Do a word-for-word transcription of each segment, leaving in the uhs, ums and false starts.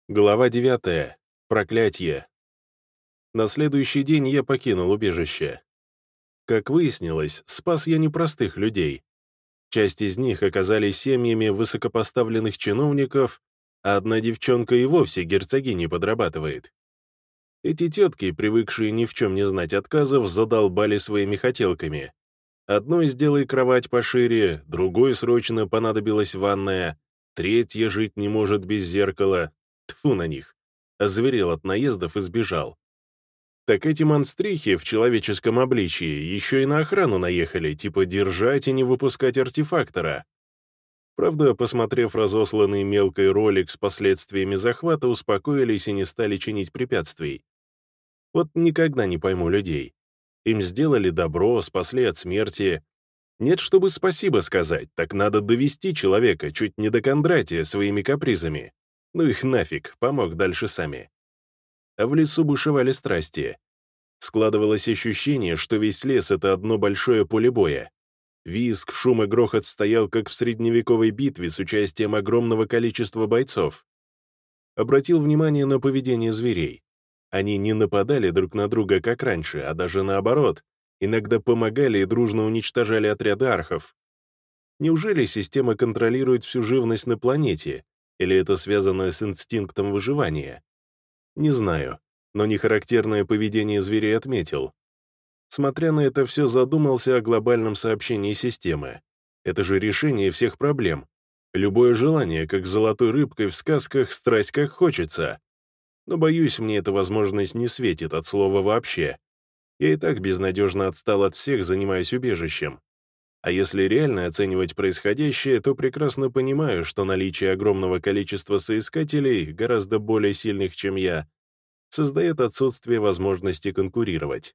Глава девятая. Проклятье. На следующий день я покинул убежище. Как выяснилось, спас я не простых людей. Часть из них оказались семьями высокопоставленных чиновников, а одна девчонка и вовсе герцогиней подрабатывает. Эти тетки, привыкшие ни в чем не знать отказов, задолбали своими хотелками. Одной сделай кровать пошире, другой срочно понадобилась ванная, третья жить не может без зеркала. Тьфу на них. Озверел от наездов и сбежал. Так эти монстрихи в человеческом обличии еще и на охрану наехали, типа держать и не выпускать артефактора. Правда, посмотрев разосланный мелкой ролик с последствиями захвата, успокоились и не стали чинить препятствий. Вот никогда не пойму людей. Им сделали добро, спасли от смерти. Нет, чтобы спасибо сказать, так надо довести человека чуть не до Кондратия своими капризами. Ну их нафиг, помог дальше сами. А в лесу бушевали страсти. Складывалось ощущение, что весь лес — это одно большое поле боя. Визг, шум и грохот стоял, как в средневековой битве с участием огромного количества бойцов. Обратил внимание на поведение зверей. Они не нападали друг на друга, как раньше, а даже наоборот, иногда помогали и дружно уничтожали отряды архов. Неужели система контролирует всю живность на планете, или это связано с инстинктом выживания? Не знаю, но нехарактерное поведение зверей отметил. Смотря на это все, задумался о глобальном сообщении системы. Это же решение всех проблем. Любое желание, как с золотой рыбкой в сказках, страсть как хочется. Но, боюсь, мне эта возможность не светит от слова вообще. Я и так безнадежно отстал от всех, занимаясь убежищем. А если реально оценивать происходящее, то прекрасно понимаю, что наличие огромного количества соискателей, гораздо более сильных, чем я, создает отсутствие возможности конкурировать.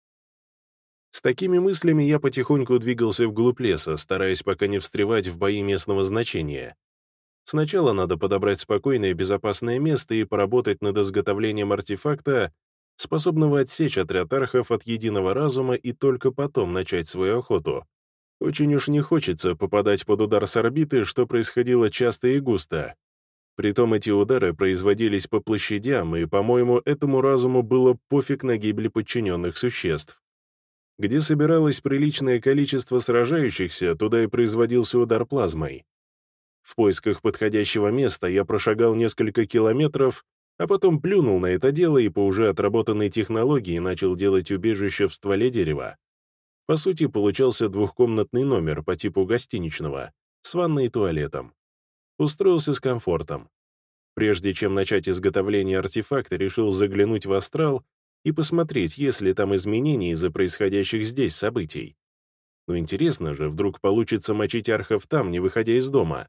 С такими мыслями я потихоньку двигался вглубь леса, стараясь пока не встревать в бои местного значения. Сначала надо подобрать спокойное и безопасное место и поработать над изготовлением артефакта, способного отсечь отряд архов от единого разума, и только потом начать свою охоту. Очень уж не хочется попадать под удар с орбиты, что происходило часто и густо. Притом эти удары производились по площадям, и, по-моему, этому разуму было пофиг на гибель подчиненных существ. Где собиралось приличное количество сражающихся, туда и производился удар плазмой. В поисках подходящего места я прошагал несколько километров, а потом плюнул на это дело и по уже отработанной технологии начал делать убежище в стволе дерева. По сути, получался двухкомнатный номер по типу гостиничного, с ванной и туалетом. Устроился с комфортом. Прежде чем начать изготовление артефакта, решил заглянуть в астрал и посмотреть, есть ли там изменения из-за происходящих здесь событий. Ну интересно же, вдруг получится мочить архов там, не выходя из дома.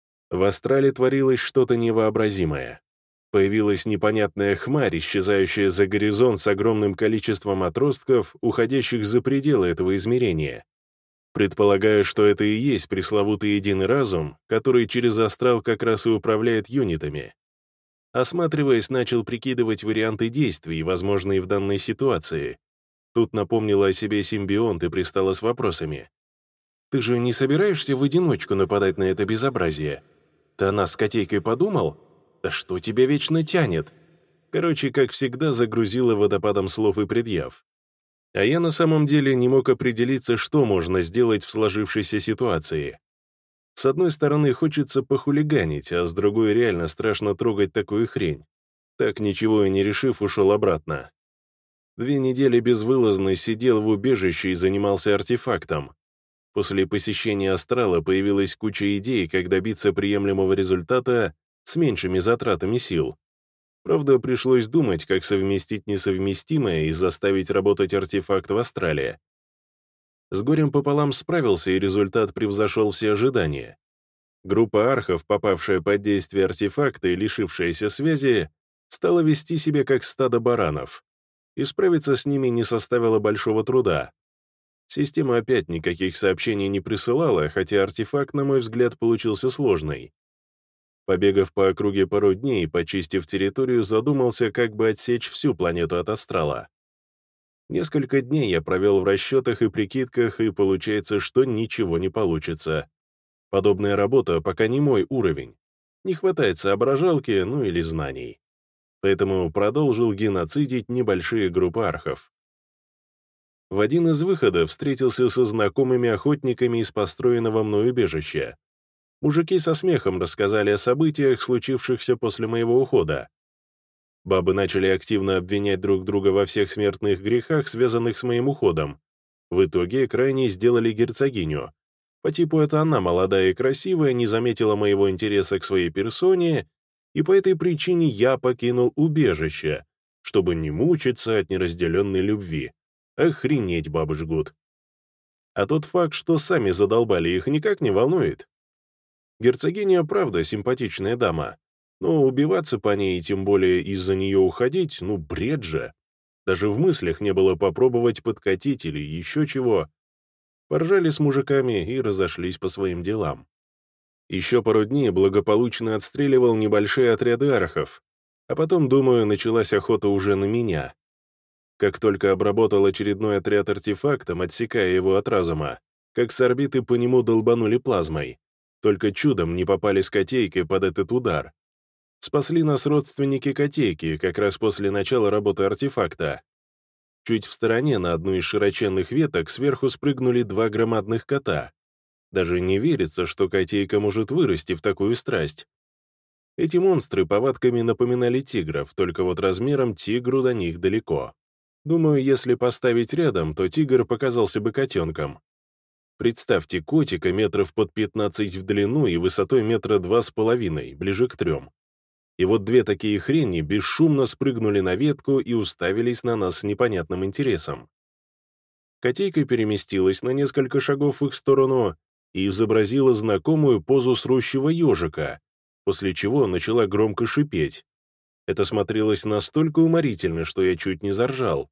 В астрале творилось что-то невообразимое. Появилась непонятная хмарь, исчезающая за горизонт с огромным количеством отростков, уходящих за пределы этого измерения. Предполагаю, что это и есть пресловутый единый разум, который через астрал как раз и управляет юнитами. Осматриваясь, начал прикидывать варианты действий, возможные в данной ситуации. Тут напомнила о себе симбионт и пристала с вопросами. «Ты же не собираешься в одиночку нападать на это безобразие? Ты о нас с котейкой подумал? Да что тебя вечно тянет?» Короче, как всегда, загрузила водопадом слов и предъяв. А я на самом деле не мог определиться, что можно сделать в сложившейся ситуации. С одной стороны, хочется похулиганить, а с другой реально страшно трогать такую хрень. Так, ничего и не решив, ушел обратно. Две недели безвылазно сидел в убежище и занимался артефактом. После посещения астрала появилась куча идей, как добиться приемлемого результата с меньшими затратами сил. Правда, пришлось думать, как совместить несовместимое и заставить работать артефакт в астрале. С горем пополам справился, и результат превзошел все ожидания. Группа архов, попавшая под действие артефакта и лишившаяся связи, стала вести себя как стадо баранов, и справиться с ними не составило большого труда. Система опять никаких сообщений не присылала, хотя артефакт, на мой взгляд, получился сложный. Побегав по округе пару дней и почистив территорию, задумался, как бы отсечь всю планету от астрала. Несколько дней я провел в расчетах и прикидках, и получается, что ничего не получится. Подобная работа пока не мой уровень. Не хватает соображалки, ну или знаний. Поэтому продолжил геноцидить небольшие группы архов. В один из выходов встретился со знакомыми охотниками из построенного мной убежища. Мужики со смехом рассказали о событиях, случившихся после моего ухода. Бабы начали активно обвинять друг друга во всех смертных грехах, связанных с моим уходом. В итоге крайне сделали герцогиню. По типу это она, молодая и красивая, не заметила моего интереса к своей персоне, и по этой причине я покинул убежище, чтобы не мучиться от неразделенной любви. Охренеть бабы жгут. А тот факт, что сами задолбали, их никак не волнует. Герцогиня, правда, симпатичная дама, но убиваться по ней и тем более из-за нее уходить, ну, бред же. Даже в мыслях не было попробовать подкатить или еще чего. Поржали с мужиками и разошлись по своим делам. Еще пару дней благополучно отстреливал небольшие отряды архов, а потом, думаю, началась охота уже на меня. Как только обработал очередной отряд артефактом, отсекая его от разума, как с орбиты по нему долбанули плазмой. Только чудом не попали с котейкой под этот удар. Спасли нас родственники котейки, как раз после начала работы артефакта. Чуть в стороне на одну из широченных веток сверху спрыгнули два громадных кота. Даже не верится, что котейка может вырасти в такую страсть. Эти монстры повадками напоминали тигров, только вот размером тигру до них далеко. Думаю, если поставить рядом, то тигр показался бы котенком. Представьте котика метров под пятнадцать в длину и высотой метра два с половиной, ближе к трем. И вот две такие хрени бесшумно спрыгнули на ветку и уставились на нас с непонятным интересом. Котейка переместилась на несколько шагов в их сторону и изобразила знакомую позу срущего ежика, после чего начала громко шипеть. Это смотрелось настолько уморительно, что я чуть не заржал.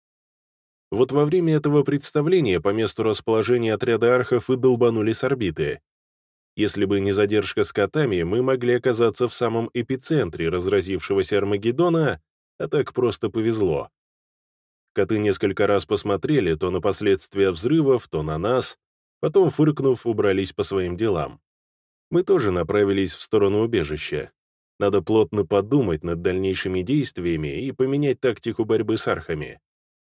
Вот во время этого представления по месту расположения отряда архов и долбанули с орбиты. Если бы не задержка с котами, мы могли оказаться в самом эпицентре разразившегося Армагеддона, а так просто повезло. Коты несколько раз посмотрели то на последствия взрывов, то на нас, потом, фыркнув, убрались по своим делам. Мы тоже направились в сторону убежища. Надо плотно подумать над дальнейшими действиями и поменять тактику борьбы с архами.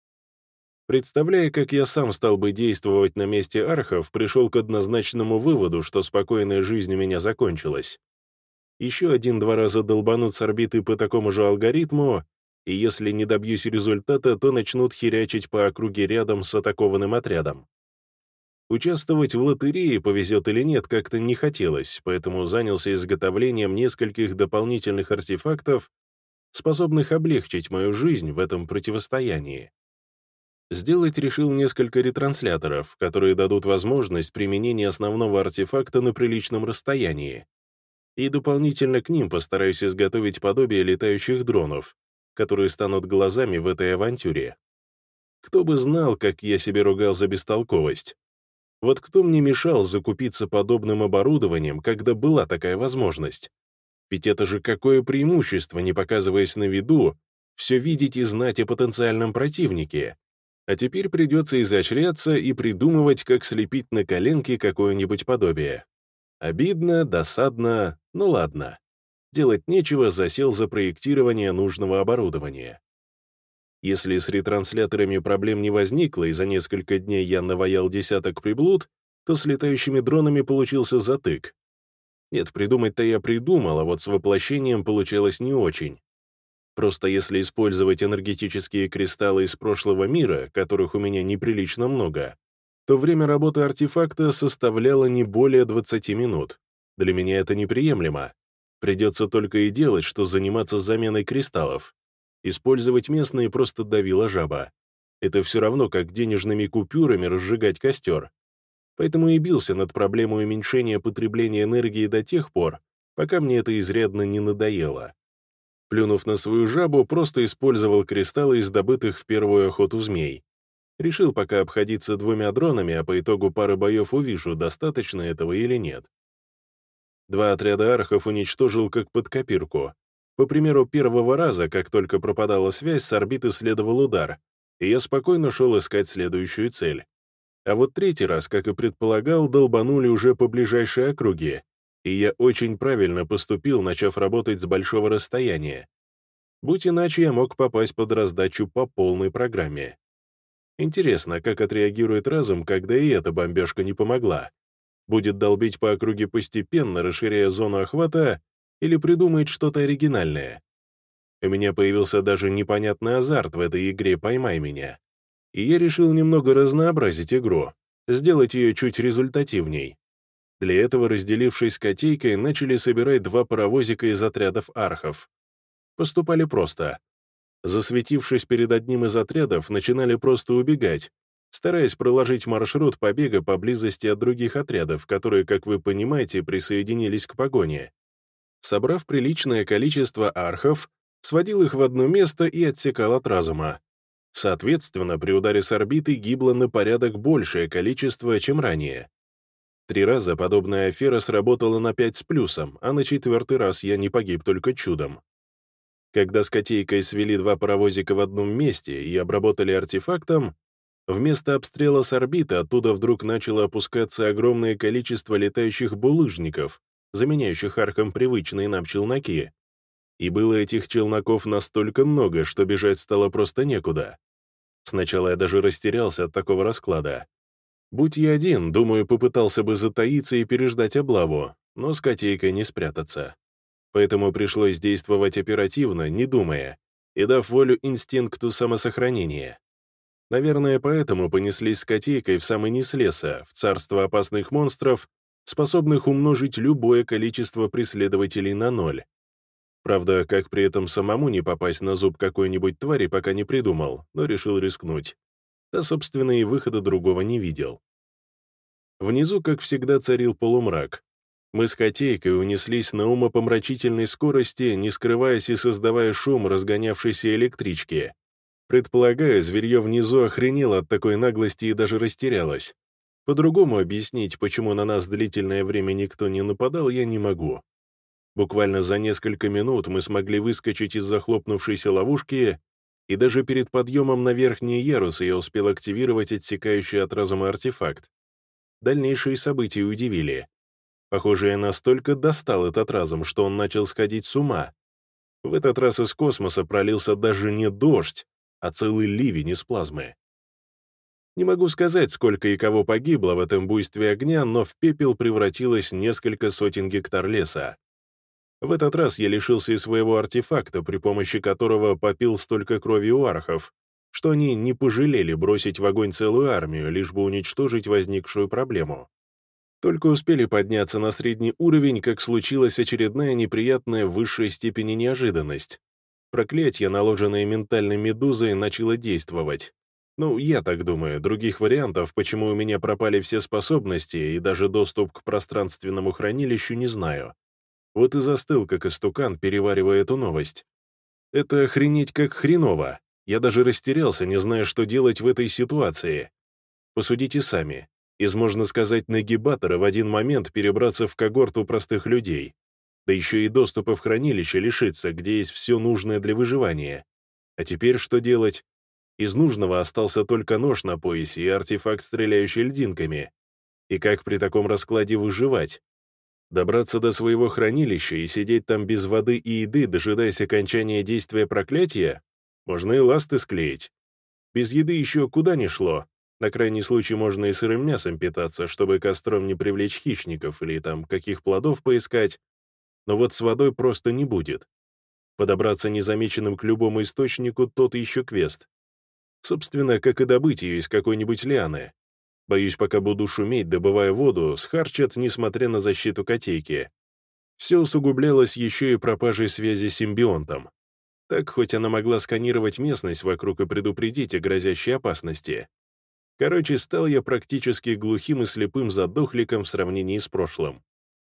Представляя, как я сам стал бы действовать на месте архов, пришел к однозначному выводу, что спокойная жизнь у меня закончилась. Еще один-два раза долбанут с орбиты по такому же алгоритму, и если не добьюсь результата, то начнут херячить по округе рядом с атакованным отрядом. Участвовать в лотерее, повезет или нет, как-то не хотелось, поэтому занялся изготовлением нескольких дополнительных артефактов, способных облегчить мою жизнь в этом противостоянии. Сделать решил несколько ретрансляторов, которые дадут возможность применения основного артефакта на приличном расстоянии. И дополнительно к ним постараюсь изготовить подобие летающих дронов, которые станут глазами в этой авантюре. Кто бы знал, как я себе ругал за бестолковость. Вот кто мне мешал закупиться подобным оборудованием, когда была такая возможность? Ведь это же какое преимущество, не показываясь на виду, все видеть и знать о потенциальном противнике. А теперь придется изощряться и придумывать, как слепить на коленке какое-нибудь подобие. Обидно, досадно, ну ладно. Делать нечего, засел за проектирование нужного оборудования. Если с ретрансляторами проблем не возникло, и за несколько дней я наваял десяток приблуд, то с летающими дронами получился затык. Нет, придумать-то я придумал, а вот с воплощением получалось не очень. Просто если использовать энергетические кристаллы из прошлого мира, которых у меня неприлично много, то время работы артефакта составляло не более двадцати минут. Для меня это неприемлемо. Придется только и делать, что заниматься заменой кристаллов. Использовать местные просто давила жаба. Это все равно, как денежными купюрами разжигать костер. Поэтому и бился над проблемой уменьшения потребления энергии до тех пор, пока мне это изрядно не надоело. Плюнув на свою жабу, просто использовал кристаллы из добытых в первую охоту змей. Решил пока обходиться двумя дронами, а по итогу пары боев увижу, достаточно этого или нет. Два отряда архов уничтожил как под копирку. По примеру первого раза, как только пропадала связь, с орбиты следовал удар, и я спокойно шел искать следующую цель. А вот третий раз, как и предполагал, долбанули уже по ближайшей округе, И я очень правильно поступил, начав работать с большого расстояния. Будь иначе, я мог попасть под раздачу по полной программе. Интересно, как отреагирует разум, когда и эта бомбежка не помогла. Будет долбить по округе постепенно, расширяя зону охвата, или придумает что-то оригинальное. У меня появился даже непонятный азарт в этой игре «Поймай меня». И я решил немного разнообразить игру, сделать ее чуть результативней. Для этого, разделившись с котейкой, начали собирать два паровозика из отрядов архов. Поступали просто. Засветившись перед одним из отрядов, начинали просто убегать, стараясь проложить маршрут побега поблизости от других отрядов, которые, как вы понимаете, присоединились к погоне. Собрав приличное количество архов, сводил их в одно место и отсекал от разума. Соответственно, при ударе с орбиты гибло на порядок большее количество, чем ранее. Три раза подобная афера сработала на пять с плюсом, а на четвертый раз я не погиб только чудом. Когда с котейкой свели два паровозика в одном месте и обработали артефактом, вместо обстрела с орбиты оттуда вдруг начало опускаться огромное количество летающих булыжников, заменяющих архам привычные нам челноки. И было этих челноков настолько много, что бежать стало просто некуда. Сначала я даже растерялся от такого расклада. Будь я один, думаю, попытался бы затаиться и переждать облаву, но с котейкой не спрятаться. Поэтому пришлось действовать оперативно, не думая, и дав волю инстинкту самосохранения. Наверное, поэтому понеслись с котейкой в самый низ леса, в царство опасных монстров, способных умножить любое количество преследователей на ноль. Правда, как при этом самому не попасть на зуб какой-нибудь твари, пока не придумал, но решил рискнуть. Да, собственно, и выхода другого не видел. Внизу, как всегда, царил полумрак. Мы с котейкой унеслись на умопомрачительной скорости, не скрываясь и создавая шум разгонявшейся электрички. Предполагаю, зверье внизу охренело от такой наглости и даже растерялось. По-другому объяснить, почему на нас длительное время никто не нападал, я не могу. Буквально за несколько минут мы смогли выскочить из захлопнувшейся ловушки, и даже перед подъемом на верхние ярусы я успел активировать отсекающий от разума артефакт. Дальнейшие события удивили. Похоже, я настолько достал этот разум, что он начал сходить с ума. В этот раз из космоса пролился даже не дождь, а целый ливень из плазмы. Не могу сказать, сколько и кого погибло в этом буйстве огня, но в пепел превратилось несколько сотен гектар леса. В этот раз я лишился и своего артефакта, при помощи которого попил столько крови у архов, что они не пожалели бросить в огонь целую армию, лишь бы уничтожить возникшую проблему. Только успели подняться на средний уровень, как случилась очередная неприятная в высшей степени неожиданность. Проклятие, наложенное ментальной медузой, начало действовать. Ну, я так думаю, других вариантов, почему у меня пропали все способности и даже доступ к пространственному хранилищу, не знаю. Вот и застыл, как истукан, переваривая эту новость. Это охренеть как хреново. Я даже растерялся, не зная, что делать в этой ситуации. Посудите сами. Из, можно сказать, нагибатора в один момент перебраться в когорту простых людей. Да еще и доступа в хранилище лишиться, где есть все нужное для выживания. А теперь что делать? Из нужного остался только нож на поясе и артефакт, стреляющий льдинками. И как при таком раскладе выживать? Добраться до своего хранилища и сидеть там без воды и еды, дожидаясь окончания действия проклятия? Можно и ласты склеить. Без еды еще куда ни шло. На крайний случай можно и сырым мясом питаться, чтобы костром не привлечь хищников или там каких плодов поискать. Но вот с водой просто не будет. Подобраться незамеченным к любому источнику — тот еще квест. Собственно, как и добыть ее из какой-нибудь лианы. Боюсь, пока буду шуметь, добывая воду, схарчат, несмотря на защиту котейки. Все усугублялось еще и пропажей связи с симбионтом. Так, хоть она могла сканировать местность вокруг и предупредить о грозящей опасности. Короче, стал я практически глухим и слепым задохликом в сравнении с прошлым.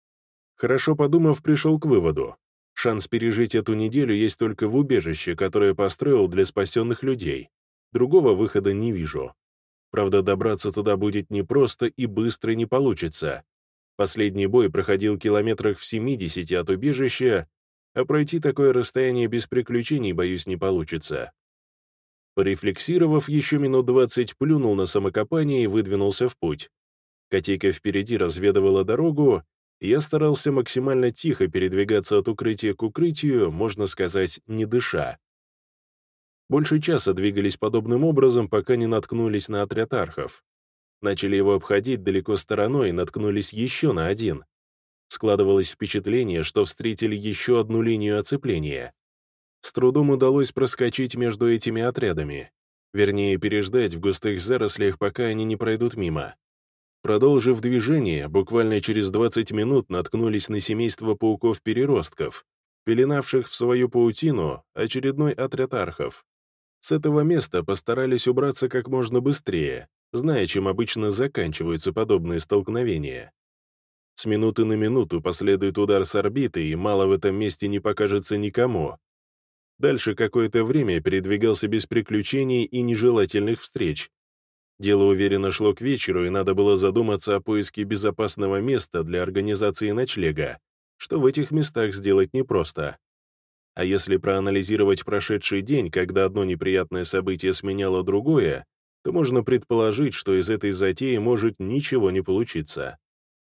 Хорошо подумав, пришел к выводу. Шанс пережить эту неделю есть только в убежище, которое построил для спасенных людей. Другого выхода не вижу. Правда, добраться туда будет непросто и быстро не получится. Последний бой проходил километрах в семидесяти от убежища, а пройти такое расстояние без приключений, боюсь, не получится. Порефлексировав еще минут двадцать, плюнул на самокопание и выдвинулся в путь. Котейка впереди разведывала дорогу, Я старался максимально тихо передвигаться от укрытия к укрытию, можно сказать, не дыша. Больше часа двигались подобным образом, пока не наткнулись на отряд архов. Начали его обходить далеко стороной и наткнулись еще на один. Складывалось впечатление, что встретили еще одну линию оцепления. С трудом удалось проскочить между этими отрядами. Вернее, переждать в густых зарослях, пока они не пройдут мимо. Продолжив движение, буквально через двадцать минут наткнулись на семейство пауков-переростков, пеленавших в свою паутину очередной отряд архов. С этого места постарались убраться как можно быстрее, зная, чем обычно заканчиваются подобные столкновения. С минуты на минуту последует удар с орбиты, и мало в этом месте не покажется никому. Дальше какое-то время передвигался без приключений и нежелательных встреч. Дело уверенно шло к вечеру, и надо было задуматься о поиске безопасного места для организации ночлега, что в этих местах сделать непросто. А если проанализировать прошедший день, когда одно неприятное событие сменяло другое, то можно предположить, что из этой затеи может ничего не получиться.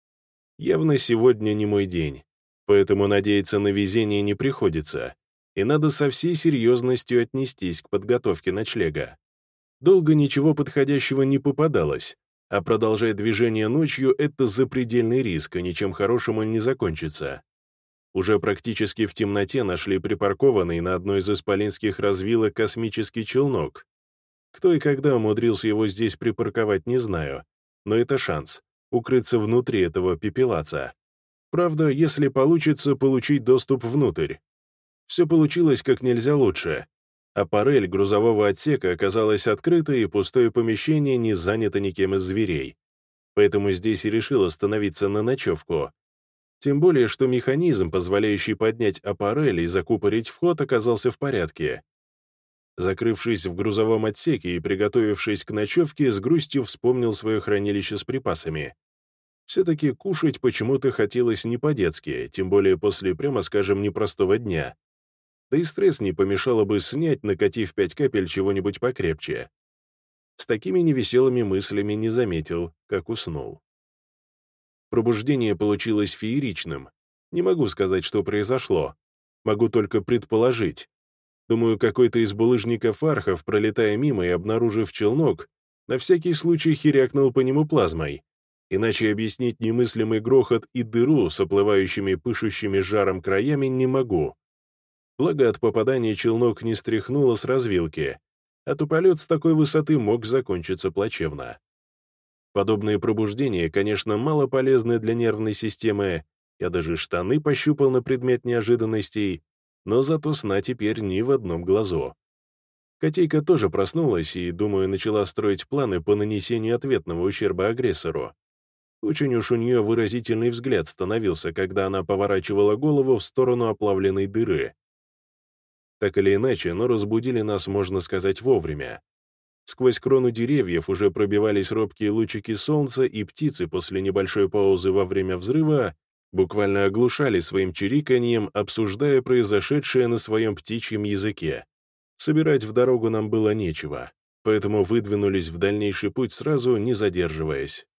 Явно сегодня не мой день, поэтому надеяться на везение не приходится, и надо со всей серьезностью отнестись к подготовке ночлега. Долго ничего подходящего не попадалось, а продолжать движение ночью — это запредельный риск, и ничем хорошим он не закончится. Уже практически в темноте нашли припаркованный на одной из исполинских развилок космический челнок. Кто и когда умудрился его здесь припарковать, не знаю, но это шанс — укрыться внутри этого пепелаца. Правда, если получится получить доступ внутрь. Все получилось как нельзя лучше. Аппарель грузового отсека оказалась открытой, и пустое помещение не занято никем из зверей. Поэтому здесь и решил остановиться на ночевку. Тем более, что механизм, позволяющий поднять аппарель и закупорить вход, оказался в порядке. Закрывшись в грузовом отсеке и приготовившись к ночевке, с грустью вспомнил свое хранилище с припасами. Все-таки кушать почему-то хотелось не по-детски, тем более после, прямо скажем, непростого дня. Да и стресс не помешало бы снять, накатив пять капель чего-нибудь покрепче. С такими невеселыми мыслями не заметил, как уснул. Пробуждение получилось фееричным. Не могу сказать, что произошло. Могу только предположить. Думаю, какой-то из булыжников архов, пролетая мимо и обнаружив челнок, на всякий случай херякнул по нему плазмой. Иначе объяснить немыслимый грохот и дыру с оплывающими пышущими жаром краями не могу. Благо от попадания челнок не стряхнуло с развилки, а то полет с такой высоты мог закончиться плачевно. Подобные пробуждения, конечно, мало полезны для нервной системы, я даже штаны пощупал на предмет неожиданностей, но зато сна теперь ни в одном глазу. Котейка тоже проснулась и, думаю, начала строить планы по нанесению ответного ущерба агрессору. Очень уж у нее выразительный взгляд становился, когда она поворачивала голову в сторону оплавленной дыры. Так или иначе, но разбудили нас, можно сказать, вовремя. Сквозь крону деревьев уже пробивались робкие лучики солнца, и птицы после небольшой паузы во время взрыва буквально оглушали своим чириканьем, обсуждая произошедшее на своем птичьем языке. Собирать в дорогу нам было нечего, поэтому выдвинулись в дальнейший путь сразу, не задерживаясь.